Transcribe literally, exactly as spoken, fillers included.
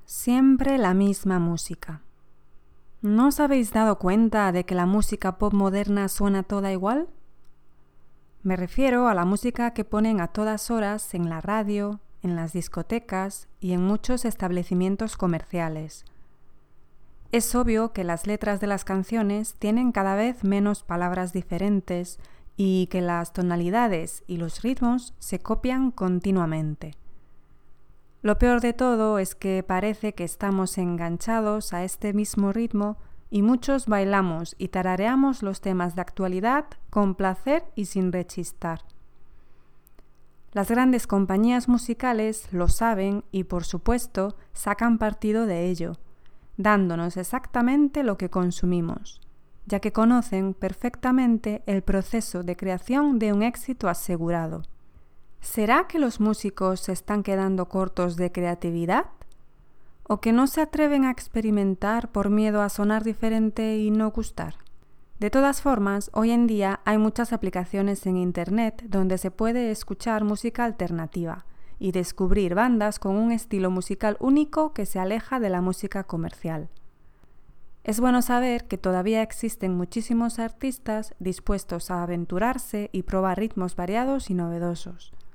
Siempre la misma música. ¿No os habéis dado cuenta de que la música pop moderna suena toda igual? Me refiero a la música que ponen a todas horas en la radio, en las discotecas y en muchos establecimientos comerciales. Es obvio que las letras de las canciones tienen cada vez menos palabras diferentes y que las tonalidades y los ritmos se copian continuamente. Lo peor de todo es que parece que estamos enganchados a este mismo ritmo y muchos bailamos y tarareamos los temas de actualidad con placer y sin rechistar. Las grandes compañías musicales lo saben y, por supuesto, sacan partido de ello, dándonos exactamente lo que consumimos, ya que conocen perfectamente el proceso de creación de un éxito asegurado. ¿Será que los músicos se están quedando cortos de creatividad? ¿O que no se atreven a experimentar por miedo a sonar diferente y no gustar? De todas formas, hoy en día hay muchas aplicaciones en Internet donde se puede escuchar música alternativa y descubrir bandas con un estilo musical único que se aleja de la música comercial. Es bueno saber que todavía existen muchísimos artistas dispuestos a aventurarse y probar ritmos variados y novedosos.